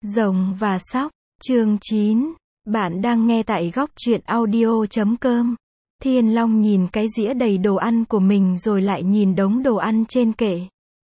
Rồng và Sóc, chương 9. Bạn đang nghe tại góc truyện audio.com. Thiên Long nhìn cái dĩa đầy đồ ăn của mình rồi lại nhìn đống đồ ăn trên kệ.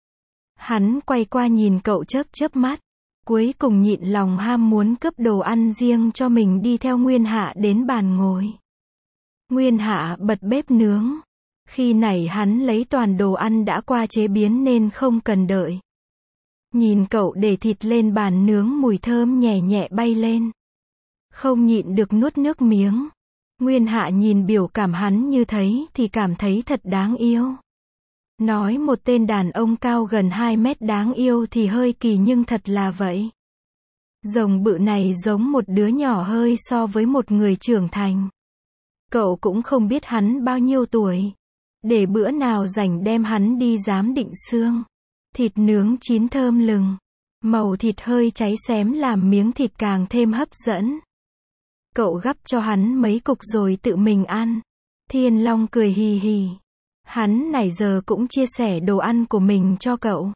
Hắn quay qua nhìn cậu chớp chớp mắt. Cuối cùng nhịn lòng ham muốn cướp đồ ăn riêng cho mình đi theo Nguyên Hạ đến bàn ngồi. Nguyên Hạ bật bếp nướng. Khi nãy hắn lấy toàn đồ ăn đã qua chế biến nên không cần đợi. Nhìn cậu để thịt lên bàn nướng, mùi thơm nhẹ nhẹ bay lên. Không nhịn được nuốt nước miếng. Nguyên Hạ nhìn biểu cảm hắn như thấy thì cảm thấy thật đáng yêu. Nói một tên đàn ông cao gần 2 mét đáng yêu thì hơi kỳ nhưng thật là vậy. Rồng bự này giống một đứa nhỏ hơi so với một người trưởng thành. Cậu cũng không biết hắn bao nhiêu tuổi. Để bữa nào rảnh đem hắn đi giám định xương. Thịt nướng chín thơm lừng. Màu thịt hơi cháy xém làm miếng thịt càng thêm hấp dẫn. Cậu gắp cho hắn mấy cục rồi tự mình ăn. Thiên Long cười hì hì. Hắn nãy giờ cũng chia sẻ đồ ăn của mình cho cậu.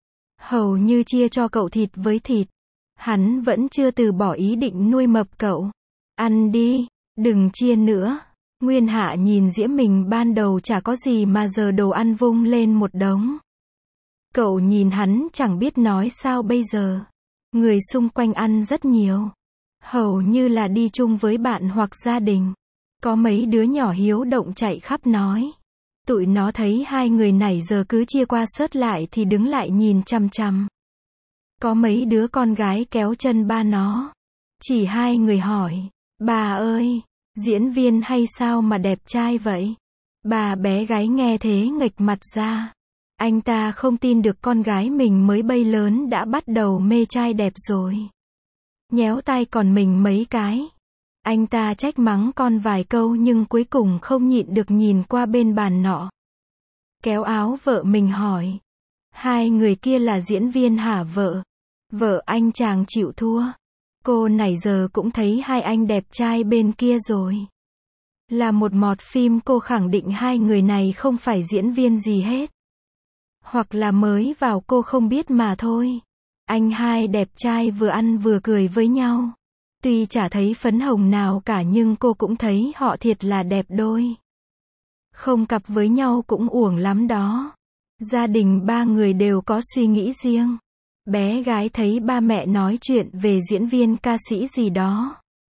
Hầu như chia cho cậu thịt với thịt. Hắn vẫn chưa từ bỏ ý định nuôi mập cậu. Ăn đi, đừng chia nữa. Nguyên Hạ nhìn dĩa mình ban đầu chả có gì mà giờ đồ ăn vung lên một đống. Cậu nhìn hắn chẳng biết nói sao bây giờ. Người xung quanh ăn rất nhiều. Hầu như là đi chung với bạn hoặc gia đình. Có mấy đứa nhỏ hiếu động chạy khắp nói. Tụi nó thấy hai người này giờ cứ chia qua sớt lại thì đứng lại nhìn chằm chằm. Có mấy đứa con gái kéo chân ba nó. Chỉ hai người hỏi. Bà ơi, diễn viên hay sao mà đẹp trai vậy? Bà bé gái nghe thế nghệch mặt ra. Anh ta không tin được con gái mình mới bay lớn đã bắt đầu mê trai đẹp rồi. Nhéo tay còn mình mấy cái. Anh ta trách mắng con vài câu nhưng cuối cùng không nhịn được nhìn qua bên bàn nọ. Kéo áo vợ mình hỏi. Hai người kia là diễn viên hả vợ? Vợ anh chàng chịu thua. Cô nãy giờ cũng thấy hai anh đẹp trai bên kia rồi. Là một mọt phim cô khẳng định hai người này không phải diễn viên gì hết. Hoặc là mới vào cô không biết mà thôi. Anh hai đẹp trai vừa ăn vừa cười với nhau. Tuy chả thấy phấn hồng nào cả nhưng cô cũng thấy họ thiệt là đẹp đôi. Không cặp với nhau cũng uổng lắm đó. Gia đình ba người đều có suy nghĩ riêng. Bé gái thấy ba mẹ nói chuyện về diễn viên ca sĩ gì đó.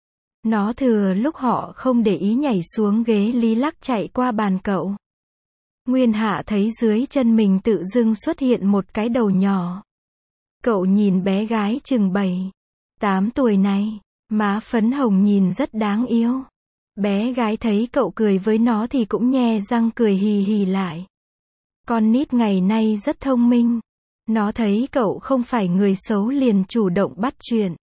Nó thừa lúc họ không để ý nhảy xuống ghế lý lắc chạy qua bàn cậu. Nguyên Hạ thấy dưới chân mình tự dưng xuất hiện một cái đầu nhỏ. Cậu nhìn bé gái chừng 7, 8 tuổi này, má phấn hồng nhìn rất đáng yêu. Bé gái thấy cậu cười với nó thì cũng nhe răng cười hì hì lại. Con nít ngày nay rất thông minh. Nó thấy cậu không phải người xấu liền chủ động bắt chuyện.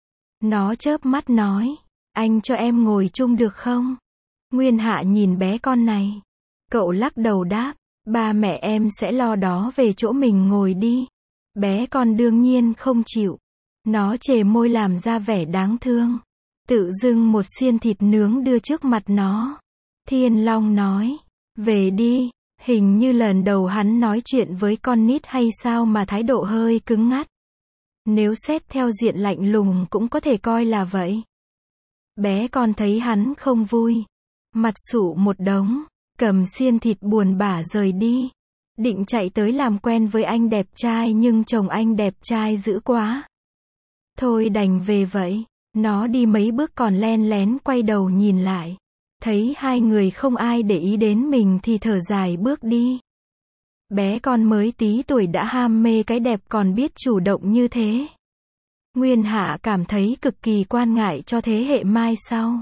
Nó chớp mắt nói, anh cho em ngồi chung được không? Nguyên Hạ nhìn bé con này. Cậu lắc đầu đáp, ba mẹ em sẽ lo đó về chỗ mình ngồi đi. Bé con đương nhiên không chịu. Nó chề môi làm ra vẻ đáng thương. Tự dưng một xiên thịt nướng đưa trước mặt nó. Thiên Long nói, về đi. Hình như lần đầu hắn nói chuyện với con nít hay sao mà thái độ hơi cứng ngắt. Nếu xét theo diện lạnh lùng cũng có thể coi là vậy. Bé con thấy hắn không vui. Mặt sụ một đống. Cầm xiên thịt buồn bã rời đi. Định chạy tới làm quen với anh đẹp trai nhưng chồng anh đẹp trai dữ quá. Thôi đành về vậy. Nó đi mấy bước còn len lén quay đầu nhìn lại. Thấy hai người không ai để ý đến mình thì thở dài bước đi. Bé con mới tí tuổi đã ham mê cái đẹp còn biết chủ động như thế. Nguyên Hạ cảm thấy cực kỳ quan ngại cho thế hệ mai sau.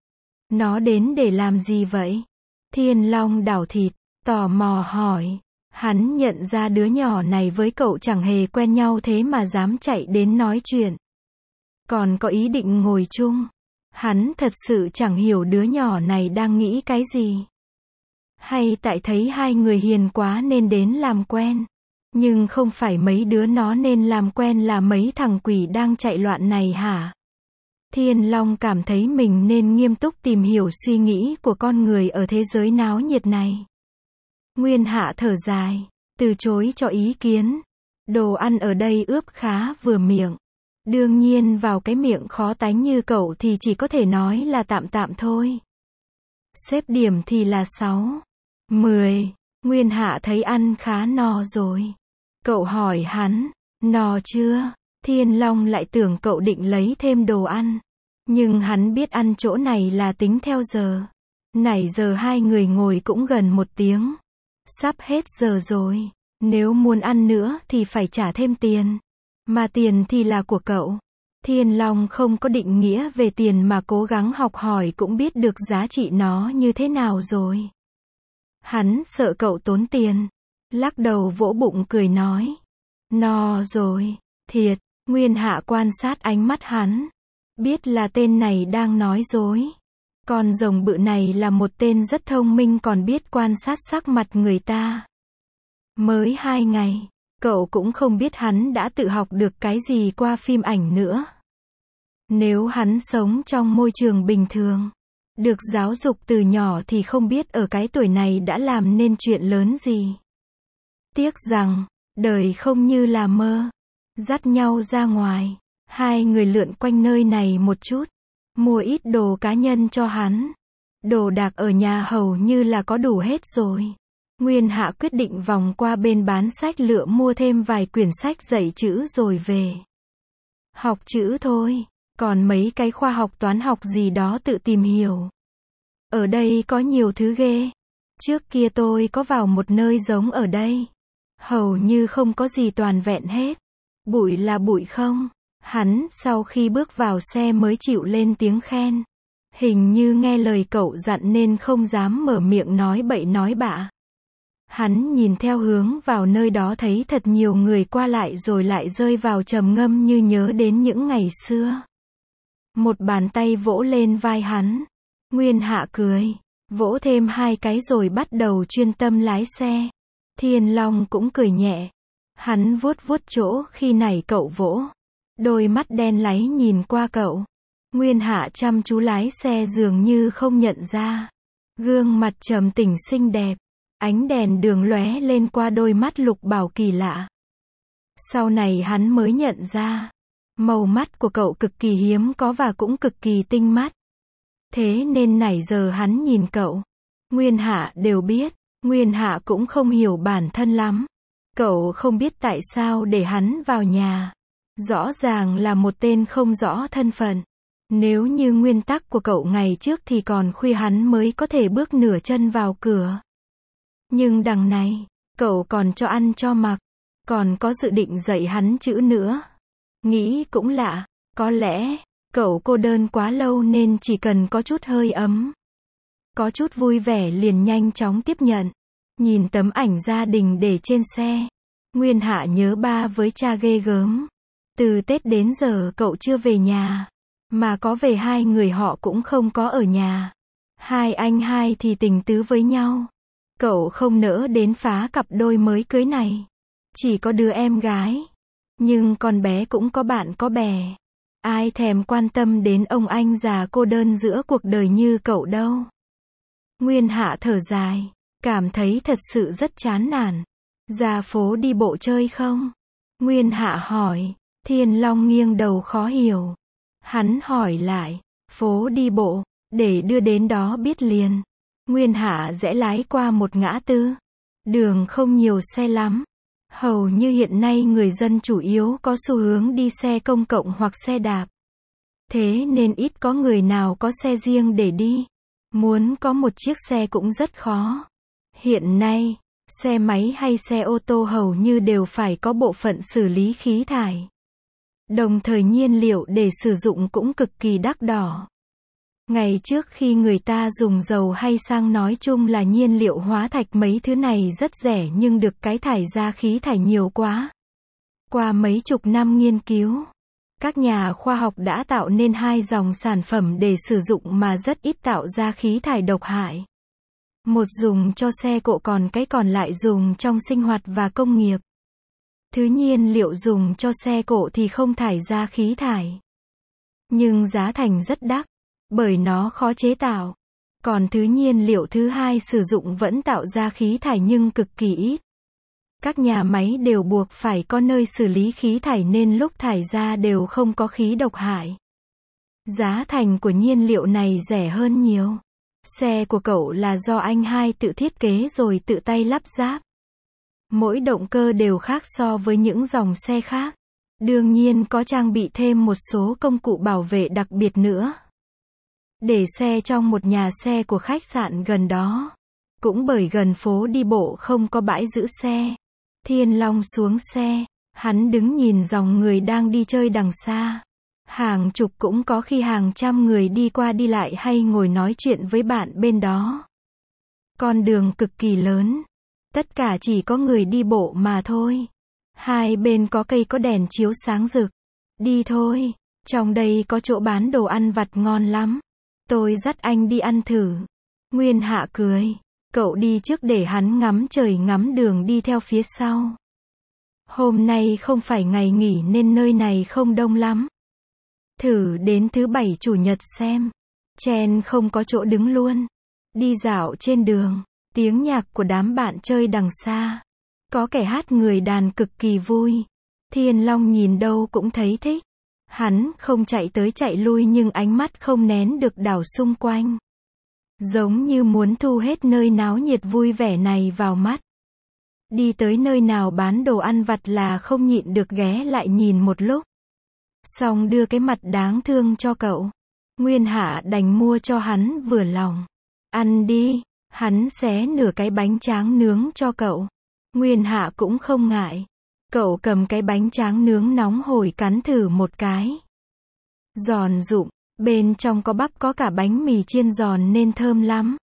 Nó đến để làm gì vậy? Thiên Long đảo thịt, tò mò hỏi. Hắn nhận ra đứa nhỏ này với cậu chẳng hề quen nhau thế mà dám chạy đến nói chuyện. Còn có ý định ngồi chung. Hắn thật sự chẳng hiểu đứa nhỏ này đang nghĩ cái gì. Hay tại thấy hai người hiền quá nên đến làm quen. Nhưng không phải mấy đứa nó nên làm quen là mấy thằng quỷ đang chạy loạn này hả? Thiên Long cảm thấy mình nên nghiêm túc tìm hiểu suy nghĩ của con người ở thế giới náo nhiệt này. Nguyên Hạ thở dài, từ chối cho ý kiến. Đồ ăn ở đây ướp khá vừa miệng. Đương nhiên vào cái miệng khó tánh như cậu thì chỉ có thể nói là tạm tạm thôi. Xếp điểm thì là 6, 10. Nguyên Hạ thấy ăn khá no rồi. Cậu hỏi hắn, no chưa? Thiên Long lại tưởng cậu định lấy thêm đồ ăn. Nhưng hắn biết ăn chỗ này là tính theo giờ. Nãy giờ hai người ngồi cũng gần 1 tiếng. Sắp hết giờ rồi. Nếu muốn ăn nữa thì phải trả thêm tiền. Mà tiền thì là của cậu. Thiên Long không có định nghĩa về tiền mà cố gắng học hỏi cũng biết được giá trị nó như thế nào rồi. Hắn sợ cậu tốn tiền. Lắc đầu vỗ bụng cười nói. No rồi. Thiệt. Nguyên Hạ quan sát ánh mắt hắn. Biết là tên này đang nói dối. Con rồng bự này là một tên rất thông minh còn biết quan sát sắc mặt người ta. Mới 2 ngày, cậu cũng không biết hắn đã tự học được cái gì qua phim ảnh nữa. Nếu hắn sống trong môi trường bình thường, được giáo dục từ nhỏ thì không biết ở cái tuổi này đã làm nên chuyện lớn gì. Tiếc rằng, đời không như là mơ. Dắt nhau ra ngoài, hai người lượn quanh nơi này một chút, mua ít đồ cá nhân cho hắn. Đồ đạc ở nhà hầu như là có đủ hết rồi. Nguyên Hạ quyết định vòng qua bên bán sách lựa mua thêm vài quyển sách dạy chữ rồi về. Học chữ thôi, còn mấy cái khoa học toán học gì đó tự tìm hiểu. Ở đây có nhiều thứ ghê. Trước kia tôi có vào một nơi giống ở đây. Hầu như không có gì toàn vẹn hết. Bụi là bụi không? Hắn sau khi bước vào xe mới chịu lên tiếng khen. Hình như nghe lời cậu dặn nên không dám mở miệng nói bậy nói bạ. Hắn nhìn theo hướng vào nơi đó thấy thật nhiều người qua lại rồi lại rơi vào trầm ngâm như nhớ đến những ngày xưa. Một bàn tay vỗ lên vai hắn. Nguyên Hạ cười, vỗ thêm 2 cái rồi bắt đầu chuyên tâm lái xe. Thiên Long cũng cười nhẹ. Hắn vuốt vuốt chỗ khi nãy cậu vỗ. Đôi mắt đen láy nhìn qua cậu. Nguyên Hạ chăm chú lái xe dường như không nhận ra. Gương mặt trầm tĩnh xinh đẹp. Ánh đèn đường lóe lên qua đôi mắt lục bảo kỳ lạ. Sau này hắn mới nhận ra. Màu mắt của cậu cực kỳ hiếm có và cũng cực kỳ tinh mắt. Thế nên nãy giờ hắn nhìn cậu. Nguyên Hạ đều biết. Nguyên Hạ cũng không hiểu bản thân lắm. Cậu không biết tại sao để hắn vào nhà. Rõ ràng là một tên không rõ thân phận. Nếu như nguyên tắc của cậu ngày trước thì còn khuya hắn mới có thể bước nửa chân vào cửa. Nhưng đằng này, cậu còn cho ăn cho mặc. Còn có dự định dạy hắn chữ nữa. Nghĩ cũng lạ, có lẽ, cậu cô đơn quá lâu nên chỉ cần có chút hơi ấm. Có chút vui vẻ liền nhanh chóng tiếp nhận. Nhìn tấm ảnh gia đình để trên xe. Nguyên Hạ nhớ ba với cha ghê gớm. Từ Tết đến giờ cậu chưa về nhà. Mà có về 2 người họ cũng không có ở nhà. 2 anh 2 thì tình tứ với nhau. Cậu không nỡ đến phá cặp đôi mới cưới này. Chỉ có đứa em gái. Nhưng con bé cũng có bạn có bè. Ai thèm quan tâm đến ông anh già cô đơn giữa cuộc đời như cậu đâu. Nguyên Hạ thở dài. Cảm thấy thật sự rất chán nản. Ra phố đi bộ chơi không? Nguyên Hạ hỏi. Thiên Long nghiêng đầu khó hiểu. Hắn hỏi lại. Phố đi bộ, để đưa đến đó biết liền. Nguyên Hạ rẽ lái qua một ngã tư. Đường không nhiều xe lắm. Hầu như hiện nay người dân chủ yếu có xu hướng đi xe công cộng hoặc xe đạp. Thế nên ít có người nào có xe riêng để đi. Muốn có một chiếc xe cũng rất khó. Hiện nay, xe máy hay xe ô tô hầu như đều phải có bộ phận xử lý khí thải. Đồng thời nhiên liệu để sử dụng cũng cực kỳ đắt đỏ. Ngày trước khi người ta dùng dầu hay xăng nói chung là nhiên liệu hóa thạch mấy thứ này rất rẻ nhưng được cái thải ra khí thải nhiều quá. Qua mấy chục năm nghiên cứu, các nhà khoa học đã tạo nên 2 dòng sản phẩm để sử dụng mà rất ít tạo ra khí thải độc hại. Một dùng cho xe cộ còn cái còn lại dùng trong sinh hoạt và công nghiệp. Thứ nhiên liệu dùng cho xe cộ thì không thải ra khí thải. Nhưng giá thành rất đắt, bởi nó khó chế tạo. Còn thứ nhiên liệu thứ hai sử dụng vẫn tạo ra khí thải nhưng cực kỳ ít. Các nhà máy đều buộc phải có nơi xử lý khí thải nên lúc thải ra đều không có khí độc hại. Giá thành của nhiên liệu này rẻ hơn nhiều. Xe của cậu là do anh hai tự thiết kế rồi tự tay lắp ráp. Mỗi động cơ đều khác so với những dòng xe khác. Đương nhiên có trang bị thêm một số công cụ bảo vệ đặc biệt nữa. Để xe trong một nhà xe của khách sạn gần đó. Cũng bởi gần phố đi bộ không có bãi giữ xe. Thiên Long xuống xe, hắn đứng nhìn dòng người đang đi chơi đằng xa. Hàng chục cũng có khi hàng trăm người đi qua đi lại hay ngồi nói chuyện với bạn bên đó. Con đường cực kỳ lớn. Tất cả chỉ có người đi bộ mà thôi. Hai bên có cây có đèn chiếu sáng rực. Đi thôi, trong đây có chỗ bán đồ ăn vặt ngon lắm. Tôi dắt anh đi ăn thử. Nguyên Hạ cười. Cậu đi trước để hắn ngắm trời ngắm đường đi theo phía sau. Hôm nay không phải ngày nghỉ nên nơi này không đông lắm. Thử đến thứ bảy chủ nhật xem. Chen không có chỗ đứng luôn. Đi dạo trên đường. Tiếng nhạc của đám bạn chơi đằng xa. Có kẻ hát người đàn cực kỳ vui. Thiên Long nhìn đâu cũng thấy thích. Hắn không chạy tới chạy lui nhưng ánh mắt không nén được đảo xung quanh. Giống như muốn thu hết nơi náo nhiệt vui vẻ này vào mắt. Đi tới nơi nào bán đồ ăn vặt là không nhịn được ghé lại nhìn một lúc. Xong đưa cái mặt đáng thương cho cậu. Nguyên Hạ đành mua cho hắn vừa lòng. Ăn đi, hắn xé nửa cái bánh tráng nướng cho cậu. Nguyên Hạ cũng không ngại. Cậu cầm cái bánh tráng nướng nóng hổi cắn thử một cái. Giòn rụm, bên trong có bắp có cả bánh mì chiên giòn nên thơm lắm.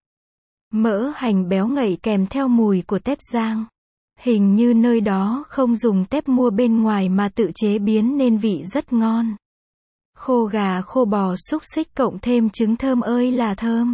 Mỡ hành béo ngậy kèm theo mùi của tép rang. Hình như nơi đó không dùng tép mua bên ngoài mà tự chế biến nên vị rất ngon. Khô gà khô bò xúc xích cộng thêm trứng thơm ơi là thơm.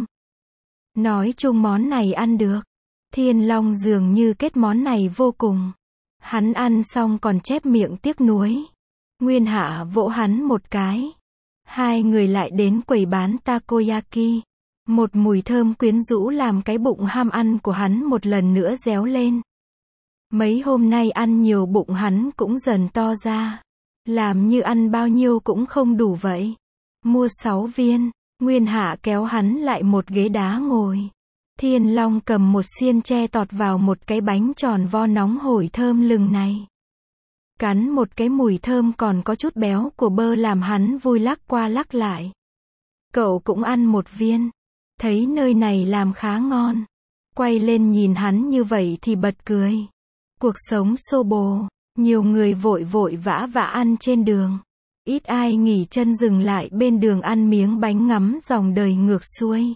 Nói chung món này ăn được. Thiên Long dường như kết món này vô cùng. Hắn ăn xong còn chép miệng tiếc nuối. Nguyên Hạ vỗ hắn một cái. Hai người lại đến quầy bán takoyaki. Một mùi thơm quyến rũ làm cái bụng ham ăn của hắn một lần nữa réo lên. Mấy hôm nay ăn nhiều bụng hắn cũng dần to ra. Làm như ăn bao nhiêu cũng không đủ vậy. Mua 6 viên. Nguyên Hạ kéo hắn lại một ghế đá ngồi. Thiên Long cầm một xiên tre tọt vào một cái bánh tròn vo nóng hổi thơm lừng này. Cắn một cái mùi thơm còn có chút béo của bơ làm hắn vui lắc qua lắc lại. Cậu cũng ăn một viên. Thấy nơi này làm khá ngon. Quay lên nhìn hắn như vậy thì bật cười. Cuộc sống xô bồ. Nhiều người vội vội vã vã ăn trên đường. Ít ai nghỉ chân dừng lại bên đường ăn miếng bánh ngắm dòng đời ngược xuôi.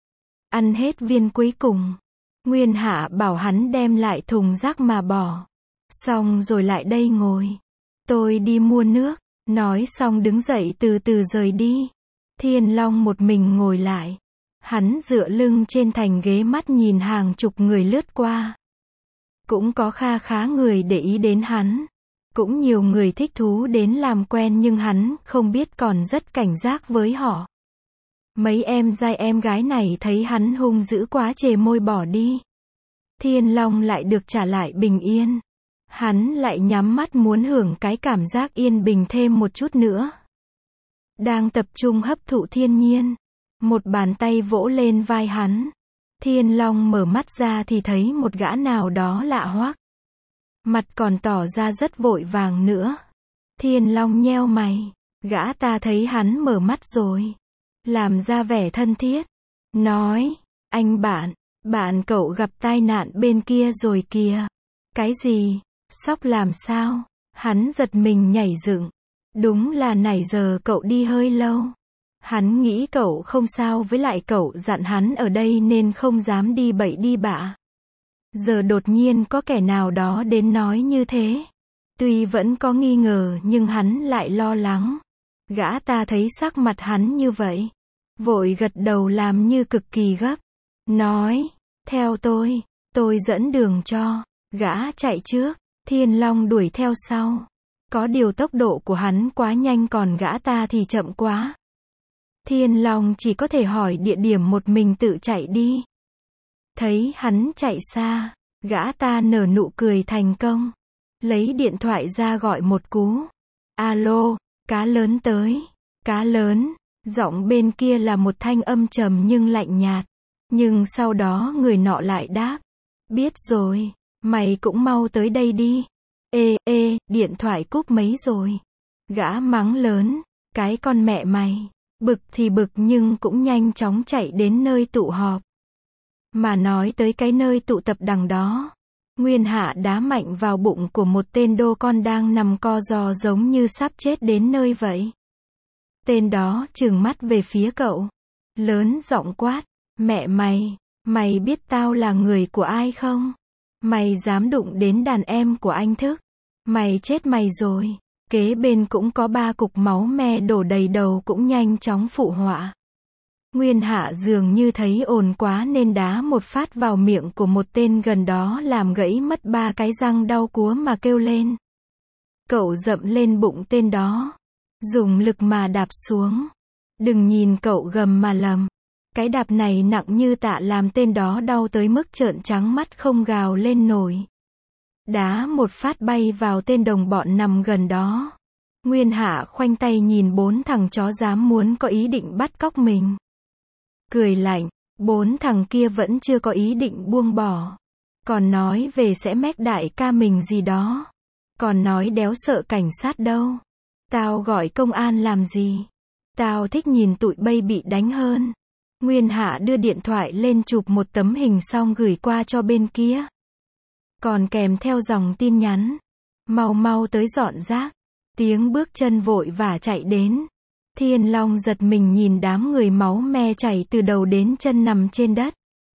Ăn hết viên cuối cùng. Nguyên Hạ bảo hắn đem lại thùng rác mà bỏ. Xong rồi lại đây ngồi. Tôi đi mua nước. Nói xong đứng dậy từ từ rời đi. Thiên Long một mình ngồi lại. Hắn dựa lưng trên thành ghế mắt nhìn hàng chục người lướt qua. Cũng có kha khá người để ý đến hắn. Cũng nhiều người thích thú đến làm quen nhưng hắn không biết còn rất cảnh giác với họ. Mấy em trai em gái này thấy hắn hung dữ quá chề môi bỏ đi. Thiên Long lại được trả lại bình yên. Hắn lại nhắm mắt muốn hưởng cái cảm giác yên bình thêm một chút nữa. Đang tập trung hấp thụ thiên nhiên. Một bàn tay vỗ lên vai hắn. Thiên Long mở mắt ra thì thấy một gã nào đó lạ hoắc. Mặt còn tỏ ra rất vội vàng nữa. Thiên Long nheo mày. Gã ta thấy hắn mở mắt rồi. Làm ra vẻ thân thiết. Nói, anh bạn cậu gặp tai nạn bên kia rồi kìa. Cái gì? Sóc làm sao? Hắn giật mình nhảy dựng. Đúng là nãy giờ cậu đi hơi lâu. Hắn nghĩ cậu không sao với lại cậu dặn hắn ở đây nên không dám đi bậy đi bạ. Giờ đột nhiên có kẻ nào đó đến nói như thế. Tuy vẫn có nghi ngờ nhưng hắn lại lo lắng. Gã ta thấy sắc mặt hắn như vậy. Vội gật đầu làm như cực kỳ gấp. Nói, theo tôi dẫn đường cho. Gã chạy trước, Thiên Long đuổi theo sau. Có điều tốc độ của hắn quá nhanh còn gã ta thì chậm quá. Thiên Long chỉ có thể hỏi địa điểm một mình tự chạy đi. Thấy hắn chạy xa, Gã ta nở nụ cười thành công. Lấy điện thoại ra gọi một cú. Alo, cá lớn tới. Cá lớn. Giọng bên kia là một thanh âm trầm nhưng lạnh nhạt. Nhưng sau đó người nọ lại đáp. Biết rồi, mày cũng mau tới đây đi. Ê, điện thoại cúp mấy rồi. Gã mắng lớn, cái con mẹ mày. Bực thì bực nhưng cũng nhanh chóng chạy đến nơi tụ họp. Mà nói tới cái nơi tụ tập đằng đó. Nguyên Hạ đá mạnh vào bụng của một tên đô con đang nằm co ro giống như sắp chết đến nơi vậy. Tên đó trừng mắt về phía cậu. Lớn giọng quát, mẹ mày biết tao là người của ai không? Mày dám đụng đến đàn em của anh Thức? Mày chết mày rồi. Kế bên cũng có 3 cục máu me đổ đầy đầu cũng nhanh chóng phụ họa. Nguyên Hạ dường như thấy ồn quá nên đá một phát vào miệng của một tên gần đó làm gãy mất 3 cái răng đau cúa mà kêu lên. Cậu dậm lên bụng tên đó. Dùng lực mà đạp xuống. Đừng nhìn cậu gầm mà lầm. Cái đạp này nặng như tạ làm tên đó đau tới mức trợn trắng mắt không gào lên nổi. Đá một phát bay vào tên đồng bọn nằm gần đó. Nguyên Hạ khoanh tay nhìn 4 thằng chó dám muốn có ý định bắt cóc mình. Cười lạnh, 4 thằng kia vẫn chưa có ý định buông bỏ. Còn nói về sẽ mét đại ca mình gì đó. Còn nói đéo sợ cảnh sát đâu. Tao gọi công an làm gì? Tao thích nhìn tụi bay bị đánh hơn. Nguyên Hạ đưa điện thoại lên chụp một tấm hình xong gửi qua cho bên kia. Còn kèm theo dòng tin nhắn. Mau tới dọn rác. Tiếng bước chân vội vã chạy đến. Thiên Long giật mình nhìn đám người máu me chảy từ đầu đến chân nằm trên đất.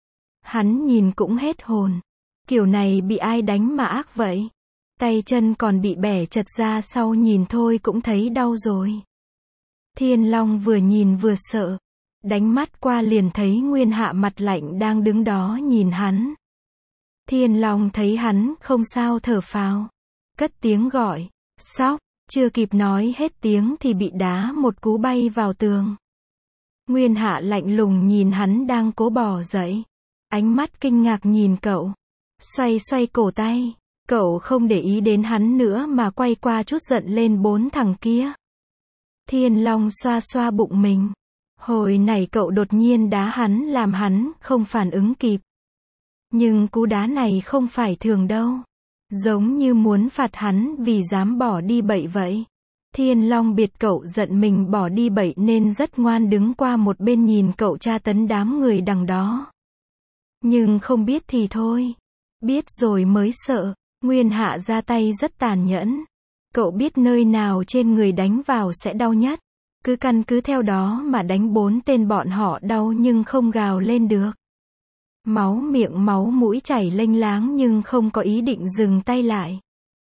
Hắn nhìn cũng hết hồn. Kiểu này bị ai đánh mà ác vậy? Tay chân còn bị bẻ chật ra sau nhìn thôi cũng thấy đau rồi. Thiên Long vừa nhìn vừa sợ. Đánh mắt qua liền thấy Nguyên Hạ mặt lạnh đang đứng đó nhìn hắn. Thiên Long thấy hắn không sao thở phào. Cất tiếng gọi. Sóc. Chưa kịp nói hết tiếng thì bị đá một cú bay vào tường. Nguyên Hạ lạnh lùng nhìn hắn đang cố bò dậy. Ánh mắt kinh ngạc nhìn cậu. Xoay cổ tay. Cậu không để ý đến hắn nữa mà quay qua chút giận lên 4 thằng kia. Thiên Long xoa bụng mình. Hồi nãy cậu đột nhiên đá hắn làm hắn không phản ứng kịp. Nhưng cú đá này không phải thường đâu. Giống như muốn phạt hắn vì dám bỏ đi bậy vậy. Thiên Long biết cậu giận mình bỏ đi bậy nên rất ngoan đứng qua một bên nhìn cậu tra tấn đám người đằng đó. Nhưng không biết thì thôi. Biết rồi mới sợ. Nguyên Hạ ra tay rất tàn nhẫn. Cậu biết nơi nào trên người đánh vào sẽ đau nhất. Cứ căn cứ theo đó mà đánh 4 tên bọn họ đau nhưng không gào lên được. Máu miệng máu mũi chảy lênh láng nhưng không có ý định dừng tay lại.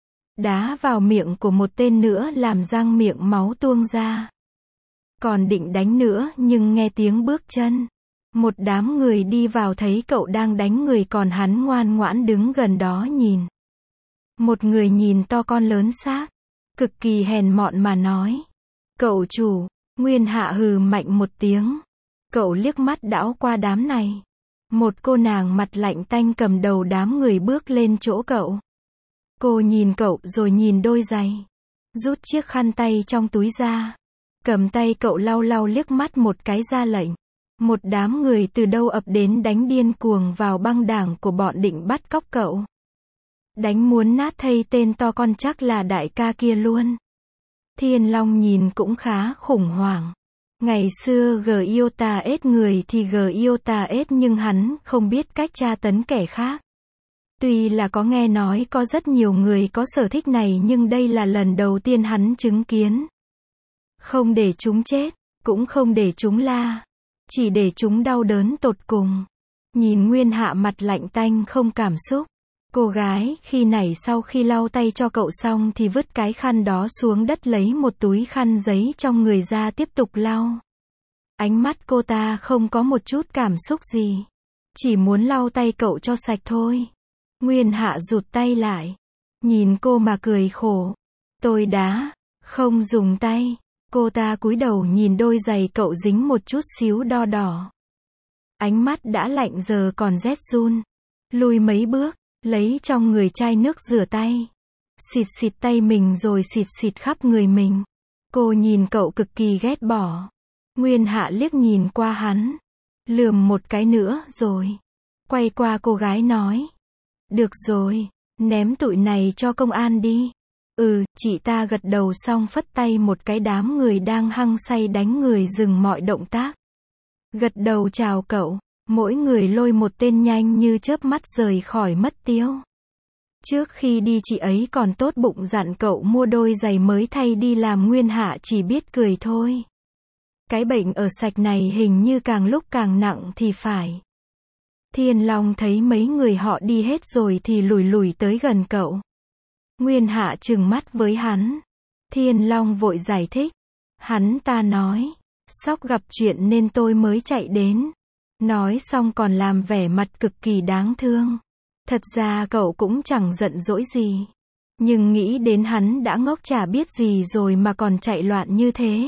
Đá vào miệng của một tên nữa làm răng miệng máu tuông ra. Còn định đánh nữa nhưng nghe tiếng bước chân. Một đám người đi vào thấy cậu đang đánh người còn hắn ngoan ngoãn đứng gần đó nhìn. Một người nhìn to con lớn xác. Cực kỳ hèn mọn mà nói. Cậu chủ. Nguyên Hạ hừ mạnh một tiếng. Cậu liếc mắt đảo qua đám này. Một cô nàng mặt lạnh tanh cầm đầu đám người bước lên chỗ cậu. Cô nhìn cậu rồi nhìn đôi giày. Rút chiếc khăn tay trong túi ra. Cầm tay cậu lau liếc mắt một cái ra lệnh. Một đám người từ đâu ập đến đánh điên cuồng vào băng đảng của bọn định bắt cóc cậu. Đánh muốn nát thây tên to con chắc là đại ca kia luôn. Thiên Long nhìn cũng khá khủng hoảng. Ngày xưa Giota ết người thì Giota ết nhưng hắn không biết cách tra tấn kẻ khác. Tuy là có nghe nói có rất nhiều người có sở thích này nhưng đây là lần đầu tiên hắn chứng kiến. Không để chúng chết, cũng không để chúng la. Chỉ để chúng đau đớn tột cùng. Nhìn Nguyên Hạ mặt lạnh tanh không cảm xúc. Cô gái khi nãy sau khi lau tay cho cậu xong thì vứt cái khăn đó xuống đất lấy một túi khăn giấy trong người ra tiếp tục lau. Ánh mắt cô ta không có một chút cảm xúc gì. Chỉ muốn lau tay cậu cho sạch thôi. Nguyên Hạ rụt tay lại. Nhìn cô mà cười khổ. Tôi đã không dùng tay. Cô ta cúi đầu nhìn đôi giày cậu dính một chút xíu đo đỏ. Ánh mắt đã lạnh giờ còn rét run. Lùi mấy bước. lấy trong người chai nước rửa tay. Xịt xịt tay mình rồi xịt xịt khắp người mình. Cô nhìn cậu cực kỳ ghét bỏ. Nguyên Hạ liếc nhìn qua hắn. Lườm một cái nữa rồi. Quay qua cô gái nói. Được rồi, ném tụi này cho công an đi. Chị ta gật đầu xong phất tay một cái, đám người đang hăng say đánh người dừng mọi động tác. Gật đầu chào cậu, mỗi người lôi một tên nhanh như chớp mắt rời khỏi mất tiêu. Trước khi đi chị ấy còn tốt bụng dặn cậu mua đôi giày mới thay đi làm. Nguyên Hạ chỉ biết cười thôi. Cái bệnh ở sạch này hình như càng lúc càng nặng thì phải. Thiên Long thấy mấy người họ đi hết rồi thì lùi lùi tới gần cậu. Nguyên Hạ trừng mắt với hắn. Thiên Long vội giải thích. Hắn ta nói, sóc gặp chuyện nên tôi mới chạy đến. Nói xong còn làm vẻ mặt cực kỳ đáng thương. Thật ra cậu cũng chẳng giận dỗi gì. Nhưng nghĩ đến hắn đã ngốc chả biết gì rồi mà còn chạy loạn như thế.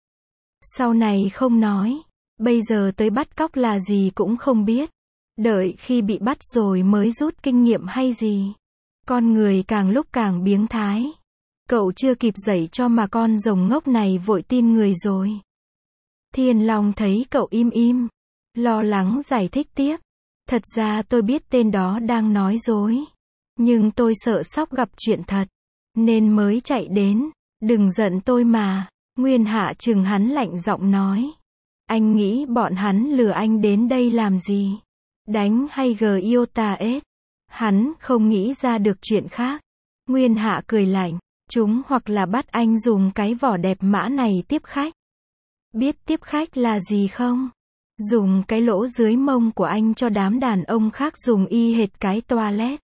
Sau này không nói. Bây giờ tới bắt cóc là gì cũng không biết. Đợi khi bị bắt rồi mới rút kinh nghiệm hay gì. Con người càng lúc càng biếng thái. Cậu chưa kịp dạy cho mà con rồng ngốc này vội tin người rồi. Thiên Long thấy cậu im im. Lo lắng giải thích tiếp. Thật ra tôi biết tên đó đang nói dối. Nhưng tôi sợ sóc gặp chuyện thật. Nên mới chạy đến. Đừng giận tôi mà. Nguyên Hạ trừng hắn lạnh giọng nói. Anh nghĩ bọn hắn lừa anh đến đây làm gì? Đánh hay GIOTA-S? Hắn không nghĩ ra được chuyện khác. Nguyên Hạ cười lạnh. Chúng hoặc là bắt anh dùng cái vỏ đẹp mã này tiếp khách. Biết tiếp khách là gì không? Dùng cái lỗ dưới mông của anh cho đám đàn ông khác dùng y hệt cái toilet.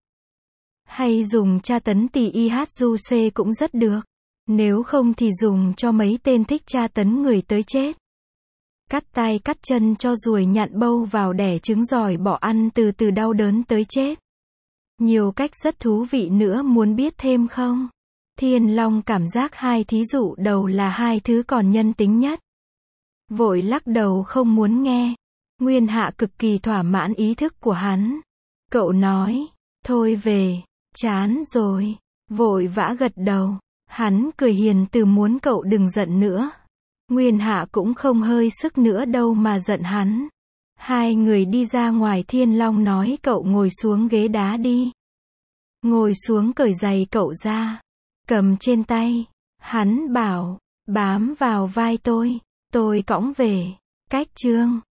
Hay dùng tra tấn TIHUC cũng rất được. Nếu không thì dùng cho mấy tên thích tra tấn người tới chết. Cắt tay cắt chân cho ruồi nhặn bâu vào đẻ trứng giỏi bỏ ăn từ từ đau đớn tới chết. Nhiều cách rất thú vị nữa, muốn biết thêm không? Thiên Long cảm giác hai thí dụ đầu là hai thứ còn nhân tính nhất. Vội lắc đầu không muốn nghe. Nguyên Hạ cực kỳ thỏa mãn ý thức của hắn. Cậu nói, thôi về, chán rồi. Vội vã gật đầu. Hắn cười hiền từ muốn cậu đừng giận nữa. Nguyên Hạ cũng không hơi sức nữa đâu mà giận hắn. Hai người đi ra ngoài. Thiên Long nói cậu ngồi xuống ghế đá đi. Ngồi xuống cởi giày cậu ra. Cầm trên tay. Hắn bảo, bám vào vai tôi cõng về. Cách chương